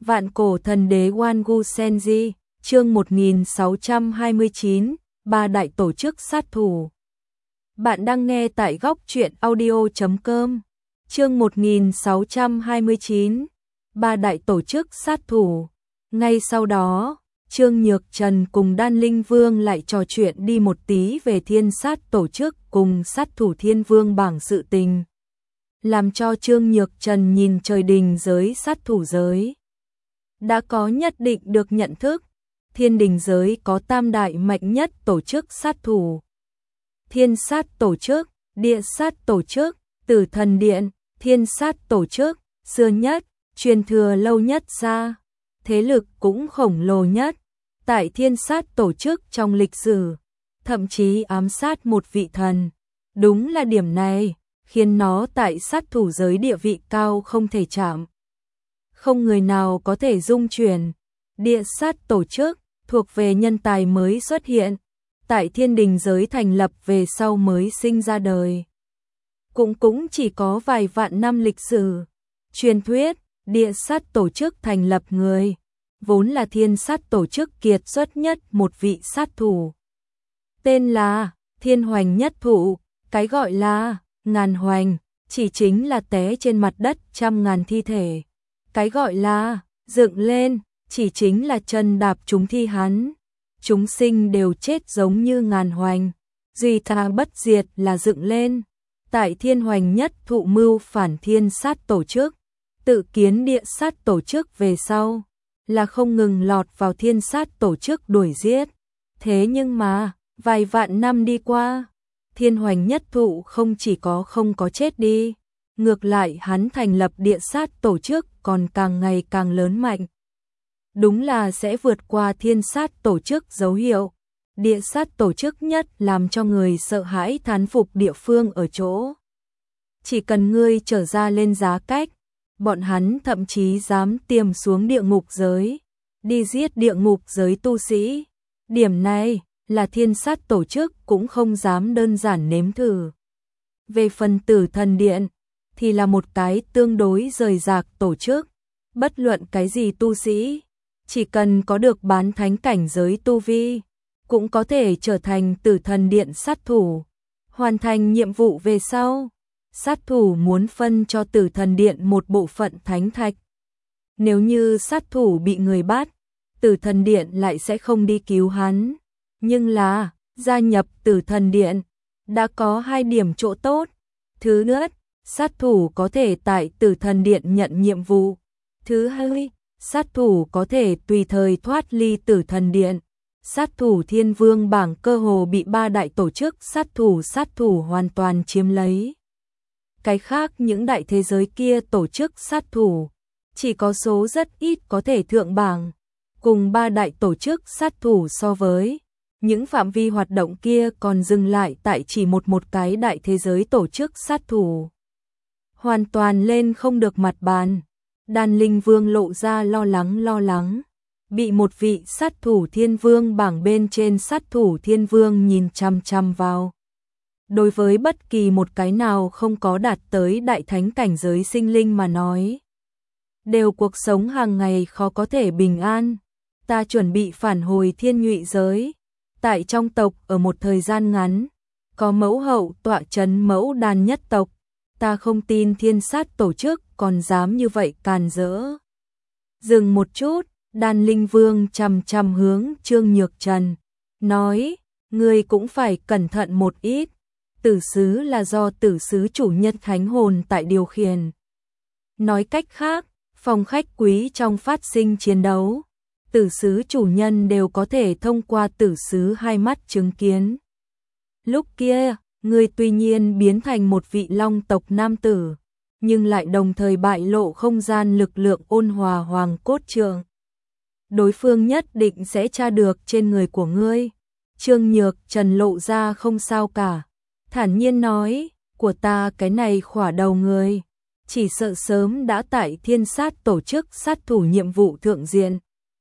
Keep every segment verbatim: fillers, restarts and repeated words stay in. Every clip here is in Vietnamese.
Vạn cổ thần đế Wangu Senji, chương một nghìn sáu trăm hai mươi chín, ba đại tổ chức sát thủ. Bạn đang nghe tại góc truyện audio chấm com, chương một nghìn sáu trăm hai mươi chín, ba đại tổ chức sát thủ. Ngay sau đó, Trương Nhược Trần cùng Đan Linh Vương lại trò chuyện đi một tí về thiên sát tổ chức cùng sát thủ thiên vương bảng sự tình. Làm cho Trương Nhược Trần nhìn trời đình giới sát thủ giới. Đã có nhất định được nhận thức, thiên đình giới có tam đại mạnh nhất tổ chức sát thủ. Thiên sát tổ chức, địa sát tổ chức, tử thần điện, thiên sát tổ chức, xưa nhất, truyền thừa lâu nhất ra, thế lực cũng khổng lồ nhất. Tại thiên sát tổ chức trong lịch sử, thậm chí ám sát một vị thần. Đúng là điểm này, khiến nó tại sát thủ giới địa vị cao không thể chạm. Không người nào có thể dung chuyển. Địa sát tổ chức, thuộc về nhân tài mới xuất hiện, tại thiên đình giới thành lập về sau mới sinh ra đời. Cũng cũng chỉ có vài vạn năm lịch sử. Truyền thuyết, địa sát tổ chức thành lập người, vốn là thiên sát tổ chức kiệt xuất nhất một vị sát thủ. Tên là Thiên Hoành Nhất Thụ, cái gọi là ngàn hoành, chỉ chính là té trên mặt đất trăm ngàn thi thể. Cái gọi là dựng lên, chỉ chính là chân đạp chúng thi hắn. Chúng sinh đều chết giống như ngàn hoành, duy tha bất diệt là dựng lên. Tại Thiên Hoành Nhất Thụ mưu phản thiên sát tổ chức, tự kiến địa sát tổ chức về sau, là không ngừng lọt vào thiên sát tổ chức đuổi giết. Thế nhưng mà, vài vạn năm đi qua, Thiên Hoành Nhất Thụ không chỉ có không có chết đi, ngược lại hắn thành lập địa sát tổ chức còn càng ngày càng lớn mạnh. Đúng là sẽ vượt qua thiên sát tổ chức dấu hiệu. Địa sát tổ chức nhất làm cho người sợ hãi thán phục địa phương ở chỗ. Chỉ cần ngươi trở ra lên giá cách, bọn hắn thậm chí dám tiềm xuống địa ngục giới, đi giết địa ngục giới tu sĩ. Điểm này là thiên sát tổ chức cũng không dám đơn giản nếm thử. Về phần tử thần điện, thì là một cái tương đối rời rạc tổ chức. Bất luận cái gì tu sĩ, chỉ cần có được bán thánh cảnh giới tu vi, cũng có thể trở thành tử thần điện sát thủ. Hoàn thành nhiệm vụ về sau, sát thủ muốn phân cho tử thần điện một bộ phận thánh thạch. Nếu như sát thủ bị người bắt, tử thần điện lại sẽ không đi cứu hắn. Nhưng là, gia nhập tử thần điện, đã có hai điểm chỗ tốt. Thứ nhất, sát thủ có thể tại tử thần điện nhận nhiệm vụ. Thứ hai, sát thủ có thể tùy thời thoát ly tử thần điện. Sát thủ thiên vương bảng cơ hồ bị ba đại tổ chức sát thủ sát thủ hoàn toàn chiếm lấy. Cái khác những đại thế giới kia tổ chức sát thủ, chỉ có số rất ít có thể thượng bảng. Cùng ba đại tổ chức sát thủ so với, những phạm vi hoạt động kia còn dừng lại tại chỉ một một cái đại thế giới tổ chức sát thủ. Hoàn toàn lên không được mặt bàn. Đan Linh Vương lộ ra lo lắng lo lắng, bị một vị sát thủ thiên vương bảng bên trên sát thủ thiên vương nhìn chăm chăm vào. Đối với bất kỳ một cái nào không có đạt tới đại thánh cảnh giới sinh linh mà nói, đều cuộc sống hàng ngày khó có thể bình an. Ta chuẩn bị phản hồi thiên nhụy giới, tại trong tộc ở một thời gian ngắn, có mẫu hậu tọa trấn mẫu đàn nhất tộc. Ta không tin thiên sát tổ chức còn dám như vậy càn rỡ. Dừng một chút, Đan Linh Vương chằm chằm hướng Trương Nhược Trần, nói, ngươi cũng phải cẩn thận một ít. Tử sứ là do tử sứ chủ nhân thánh hồn tại điều khiển. Nói cách khác, phòng khách quý trong phát sinh chiến đấu, tử sứ chủ nhân đều có thể thông qua tử sứ hai mắt chứng kiến. Lúc kia, ngươi tuy nhiên biến thành một vị long tộc nam tử, nhưng lại đồng thời bại lộ không gian lực lượng ôn hòa hoàng cốt trượng. Đối phương nhất định sẽ tra được trên người của ngươi. Trương Nhược Trần lộ ra không sao cả, thản nhiên nói, của ta cái này khỏa đầu người, chỉ sợ sớm đã tại thiên sát tổ chức sát thủ nhiệm vụ thượng diện.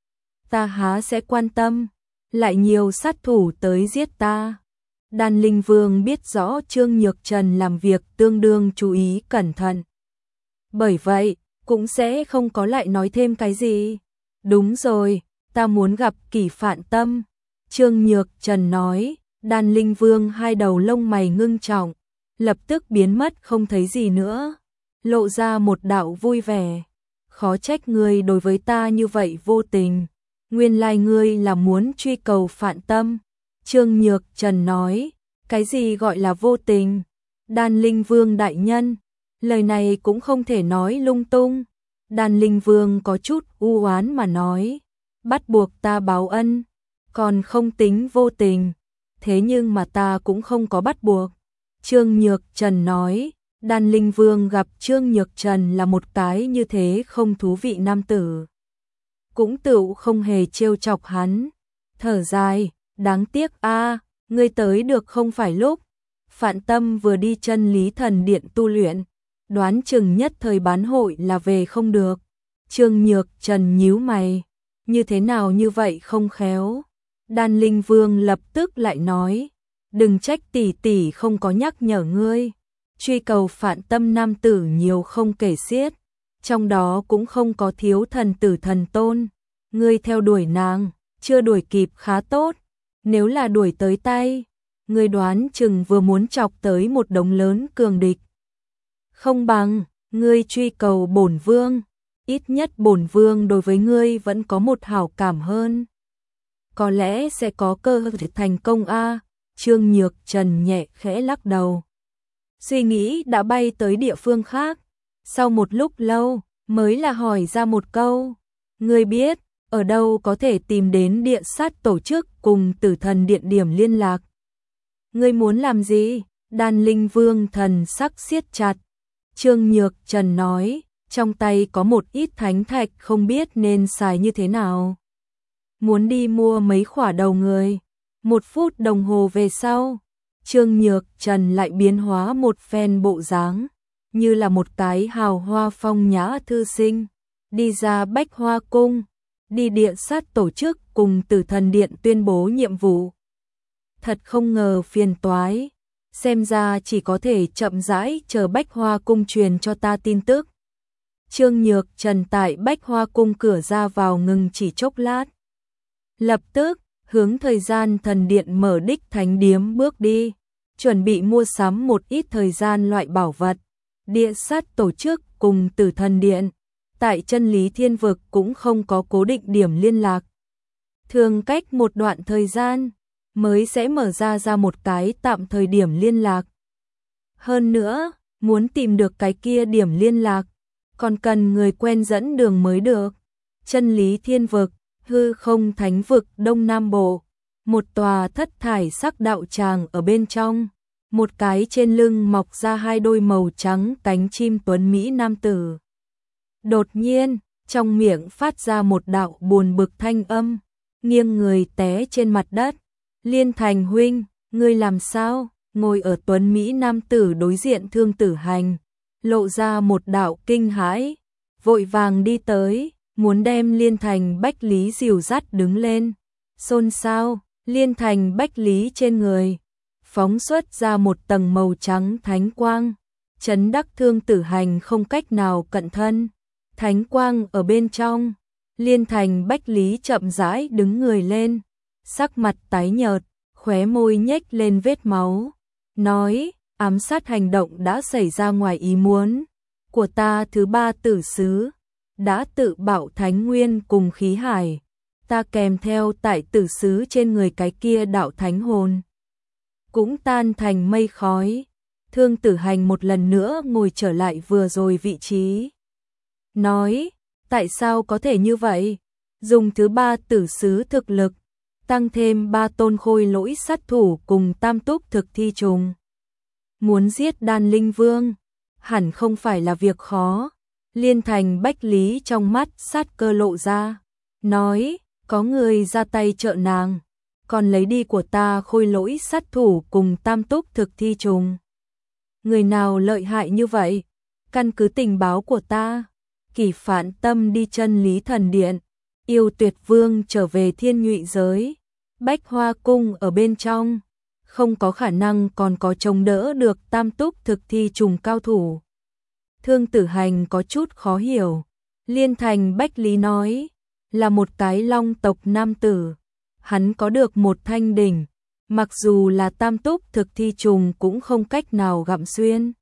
Ta há sẽ quan tâm, lại nhiều sát thủ tới giết ta. Đan Linh Vương biết rõ Trương Nhược Trần làm việc tương đương chú ý cẩn thận. Bởi vậy, cũng sẽ không có lại nói thêm cái gì. Đúng rồi, ta muốn gặp Kỷ Phạn Tâm. Trương Nhược Trần nói. Đan Linh Vương hai đầu lông mày ngưng trọng, lập tức biến mất không thấy gì nữa, lộ ra một đạo vui vẻ. Khó trách ngươi đối với ta như vậy vô tình, nguyên lai ngươi là muốn truy cầu Phạn Tâm. Trương Nhược Trần nói. Cái gì gọi là vô tình? Đan Linh Vương đại nhân, lời này cũng không thể nói lung tung. Đan Linh Vương có chút u oán mà nói, bắt buộc ta báo ân, còn không tính vô tình, thế nhưng mà ta cũng không có bắt buộc. Trương Nhược Trần nói. Đan Linh Vương gặp Trương Nhược Trần là một cái như thế không thú vị nam tử, cũng tựu không hề trêu chọc hắn, thở dài, đáng tiếc a, ngươi tới được không phải lúc. Phạn Tâm vừa đi Chân Lý Thần Điện tu luyện, đoán chừng nhất thời bán hội là về không được. Trương Nhược Trần nhíu mày, như thế nào như vậy không khéo. Đan Linh Vương lập tức lại nói, đừng trách tỷ tỷ không có nhắc nhở ngươi. Truy cầu Phạn Tâm nam tử nhiều không kể xiết, trong đó cũng không có thiếu thần tử thần tôn. Ngươi theo đuổi nàng, chưa đuổi kịp khá tốt, nếu là đuổi tới tay, ngươi đoán chừng vừa muốn chọc tới một đống lớn cường địch. Không bằng, ngươi truy cầu bổn vương, ít nhất bổn vương đối với ngươi vẫn có một hảo cảm hơn. Có lẽ sẽ có cơ hội thành công a. Trương Nhược Trần nhẹ khẽ lắc đầu. Suy nghĩ đã bay tới địa phương khác, sau một lúc lâu mới là hỏi ra một câu, ngươi biết ở đâu có thể tìm đến Địa Sát tổ chức cùng Tử Thần Điện điểm liên lạc? Ngươi muốn làm gì? Đan Linh Vương thần sắc siết chặt. Trương Nhược Trần nói, trong tay có một ít thánh thạch không biết nên xài như thế nào. Muốn đi mua mấy khỏa đầu người. Một phút đồng hồ về sau, Trương Nhược Trần lại biến hóa một phen bộ dáng, như là một cái hào hoa phong nhã thư sinh, đi ra Bách Hoa Cung, đi Địa Sát tổ chức cùng Tử Thần Điện tuyên bố nhiệm vụ. Thật không ngờ phiền toái, xem ra chỉ có thể chậm rãi chờ Bách Hoa Cung truyền cho ta tin tức. Trương Nhược Trần tại Bách Hoa Cung cửa ra vào ngừng chỉ chốc lát, lập tức hướng thời gian thần điện mở đích thánh điếm bước đi, chuẩn bị mua sắm một ít thời gian loại bảo vật. Địa Sát tổ chức cùng Tử Thần Điện tại Chân Lý Thiên Vực cũng không có cố định điểm liên lạc, thường cách một đoạn thời gian mới sẽ mở ra ra một cái tạm thời điểm liên lạc. Hơn nữa, muốn tìm được cái kia điểm liên lạc, còn cần người quen dẫn đường mới được. Chân Lý Thiên Vực, hư không thánh vực Đông Nam Bộ, một tòa thất thải sắc đạo tràng ở bên trong, một cái trên lưng mọc ra hai đôi màu trắng cánh chim tuấn Mỹ nam tử. Đột nhiên, trong miệng phát ra một đạo buồn bực thanh âm, nghiêng người té trên mặt đất. Liên Thành huynh, ngươi làm sao? Ngồi ở tuấn Mỹ nam tử đối diện Thương Tử Hành, lộ ra một đạo kinh hãi, vội vàng đi tới, muốn đem Liên Thành Bách Lý dìu dắt đứng lên. Xôn xao, Liên Thành Bách Lý trên người phóng xuất ra một tầng màu trắng thánh quang, chấn đắc Thương Tử Hành không cách nào cận thân. Thánh quang ở bên trong, Liên Thành Bách Lý chậm rãi đứng người lên, sắc mặt tái nhợt, khóe môi nhếch lên vết máu, nói, ám sát hành động đã xảy ra ngoài ý muốn của ta. Thứ ba tử sứ đã tự bạo thánh nguyên cùng khí hải, ta kèm theo tại tử sứ trên người cái kia đạo thánh hồn cũng tan thành mây khói. Thương Tử Hành một lần nữa ngồi trở lại vừa rồi vị trí, nói, tại sao có thể như vậy? Dùng thứ ba tử sứ thực lực, tăng thêm ba tôn khôi lỗi sát thủ cùng tam túc thực thi trùng, muốn giết Đan Linh Vương, hẳn không phải là việc khó. Liên Thành Bách Lý trong mắt sát cơ lộ ra, nói, có người ra tay trợ nàng, còn lấy đi của ta khôi lỗi sát thủ cùng tam túc thực thi trùng. Người nào lợi hại như vậy? Căn cứ tình báo của ta, Kỷ Phạn Tâm đi Chân Lý Thần Điện, Yêu Tuyệt Vương trở về Thiên Nhụy giới, Bách Hoa Cung ở bên trong, không có khả năng còn có chống đỡ được tam túc thực thi trùng cao thủ. Thương Tử Hành có chút khó hiểu, Liên Thành Bách Lý nói, là một cái long tộc nam tử. Hắn có được một thanh đỉnh, mặc dù là tam túc thực thi trùng cũng không cách nào gặm xuyên.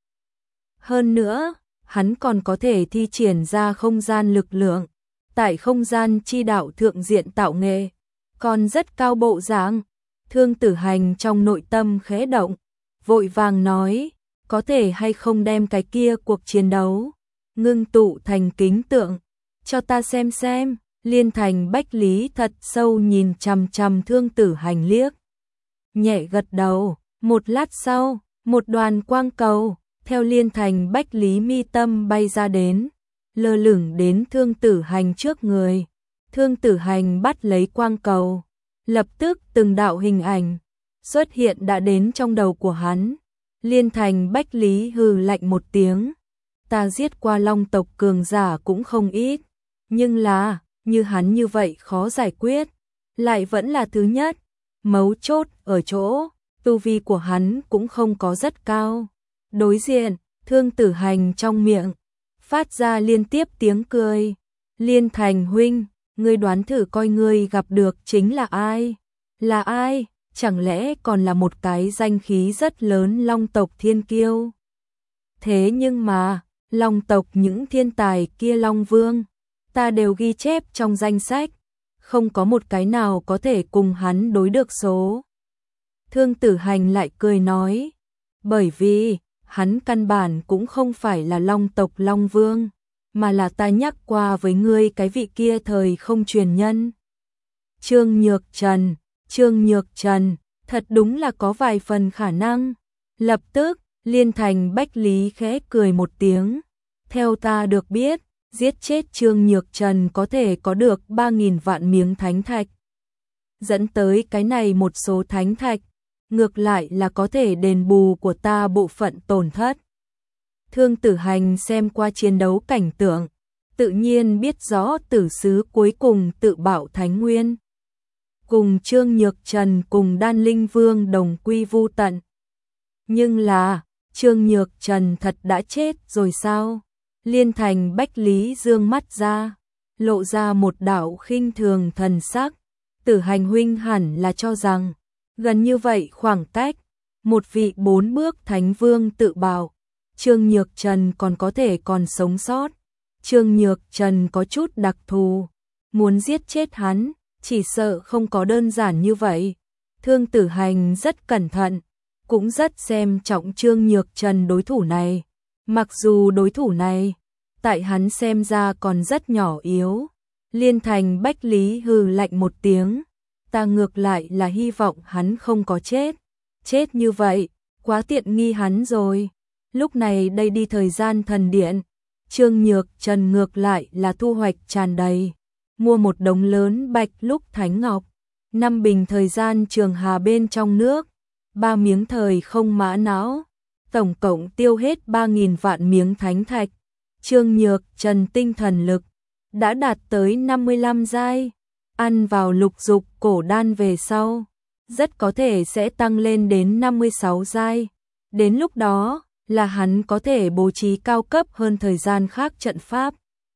Hơn nữa, hắn còn có thể thi triển ra không gian lực lượng, tại không gian chi đạo thượng diện tạo nghệ, còn rất cao bộ dáng. Thương Tử Hành trong nội tâm khẽ động, vội vàng nói, có thể hay không đem cái kia cuộc chiến đấu ngưng tụ thành kính tượng, cho ta xem xem. Liên Thành Bách Lý thật sâu nhìn chằm chằm Thương Tử Hành liếc, nhẹ gật đầu. Một lát sau, một đoàn quang cầu theo Liên Thành Bách Lý mi tâm bay ra đến, lơ lửng đến Thương Tử Hành trước người. Thương Tử Hành bắt lấy quang cầu, lập tức từng đạo hình ảnh xuất hiện đã đến trong đầu của hắn. Liên Thành Bách Lý hừ lạnh một tiếng, ta giết qua long tộc cường giả cũng không ít, nhưng là như hắn như vậy khó giải quyết, lại vẫn là thứ nhất. Mấu chốt ở chỗ, tu vi của hắn cũng không có rất cao. Đối diện, Thương Tử Hành trong miệng phát ra liên tiếp tiếng cười. Liên Thành huynh, ngươi đoán thử coi ngươi gặp được chính là ai? Là ai? Chẳng lẽ còn là một cái danh khí rất lớn long tộc thiên kiêu? Thế nhưng mà, long tộc những thiên tài kia long vương, ta đều ghi chép trong danh sách, không có một cái nào có thể cùng hắn đối được số. Thương Tử Hành lại cười nói, bởi vì hắn căn bản cũng không phải là long tộc long vương, mà là ta nhắc qua với ngươi cái vị kia thời không truyền nhân. Trương Nhược Trần, Trương Nhược Trần, thật đúng là có vài phần khả năng. Lập tức, Liên Thành Bách Lý khẽ cười một tiếng, theo ta được biết, giết chết Trương Nhược Trần có thể có được ba nghìn vạn miếng thánh thạch. Dẫn tới cái này một số thánh thạch, ngược lại là có thể đền bù của ta bộ phận tổn thất. Thương Tử Hành xem qua chiến đấu cảnh tượng, tự nhiên biết rõ tử sứ cuối cùng tự bạo thánh nguyên, cùng Trương Nhược Trần cùng Đan Linh Vương đồng quy vu tận. Nhưng là, Trương Nhược Trần thật đã chết rồi sao? Liên Thành Bách Lý dương mắt ra, lộ ra một đạo khinh thường thần sắc. Tử Hành huynh hẳn là cho rằng, gần như vậy khoảng cách, một vị bốn bước thánh vương tự bạo, Trương Nhược Trần còn có thể còn sống sót. Trương Nhược Trần có chút đặc thù, muốn giết chết hắn, chỉ sợ không có đơn giản như vậy. Thương Tử Hành rất cẩn thận, cũng rất xem trọng Trương Nhược Trần đối thủ này. Mặc dù đối thủ này, tại hắn xem ra còn rất nhỏ yếu. Liên Thành Bách Lý hừ lạnh một tiếng, ta ngược lại là hy vọng hắn không có chết. Chết như vậy, quá tiện nghi hắn rồi. Lúc này đây đi thời gian thần điện, Trương Nhược Trần ngược lại là thu hoạch tràn đầy. Mua một đống lớn bạch lúc thánh ngọc, năm bình thời gian trường hà bên trong nước, ba miếng thời không mã não, tổng cộng tiêu hết ba nghìn vạn miếng thánh thạch. Trương Nhược Trần tinh thần lực đã đạt tới năm mươi lăm giai, ăn vào lục dục cổ đan về sau, rất có thể sẽ tăng lên đến năm mươi sáu giai. Đến lúc đó, là hắn có thể bố trí cao cấp hơn thời gian khác trận pháp.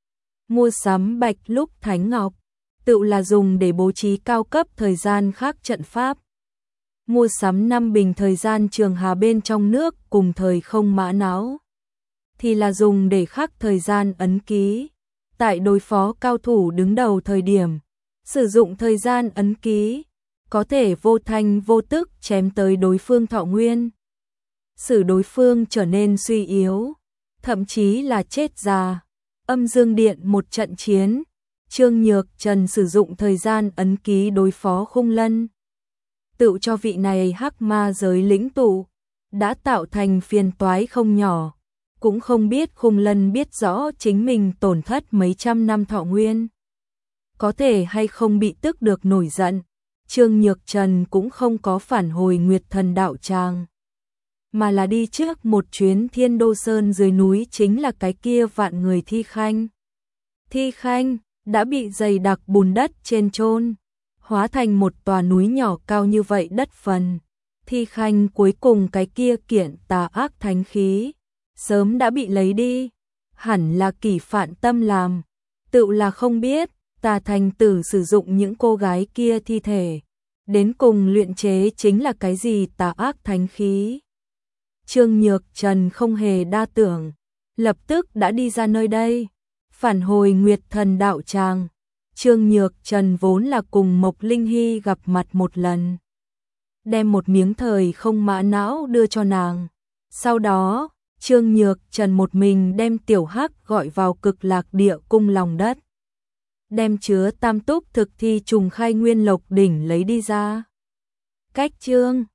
Mua sắm bạch lúc thánh ngọc, tự là dùng để bố trí cao cấp thời gian khác trận pháp. Mua sắm năm bình thời gian trường hà bên trong nước cùng thời không mã não, thì là dùng để khắc thời gian ấn ký. Tại đối phó cao thủ đứng đầu thời điểm, sử dụng thời gian ấn ký, có thể vô thanh vô tức chém tới đối phương thọ nguyên,使đối phương trở nên suy yếu, thậm chí là chết già. Âm Dương Điện một trận chiến, Trương Nhược Trần sử dụng thời gian ấn ký đối phó Khung Lân, tự cho vị này hắc ma giới lĩnh tụ đã tạo thành phiền toái không nhỏ. Cũng không biết Khung Lân biết rõ chính mình tổn thất mấy trăm năm thọ nguyên, có thể hay không bị tức được nổi giận. Trương Nhược Trần cũng không có phản hồi Nguyệt Thần đạo tràng, mà là đi trước một chuyến Thiên Đô Sơn dưới núi, chính là cái kia vạn người thi khanh. Thi khanh đã bị dày đặc bùn đất trên chôn, hóa thành một tòa núi nhỏ cao như vậy đất phần. Thi khanh cuối cùng cái kia kiện tà ác thánh khí sớm đã bị lấy đi, hẳn là Kỷ Phạn Tâm làm. Tự là không biết, Tà Thành Tử sử dụng những cô gái kia thi thể, đến cùng luyện chế chính là cái gì tà ác thánh khí. Trương Nhược Trần không hề đa tưởng, lập tức đã đi ra nơi đây, phản hồi Nguyệt Thần đạo tràng. Trương Nhược Trần vốn là cùng Mộc Linh Hy gặp mặt một lần, đem một miếng thời không mã não đưa cho nàng. Sau đó, Trương Nhược Trần một mình đem Tiểu Hắc gọi vào Cực Lạc Địa cung lòng đất, đem chứa tam túc thực thi trùng khai nguyên lộc đỉnh lấy đi ra. Cách chương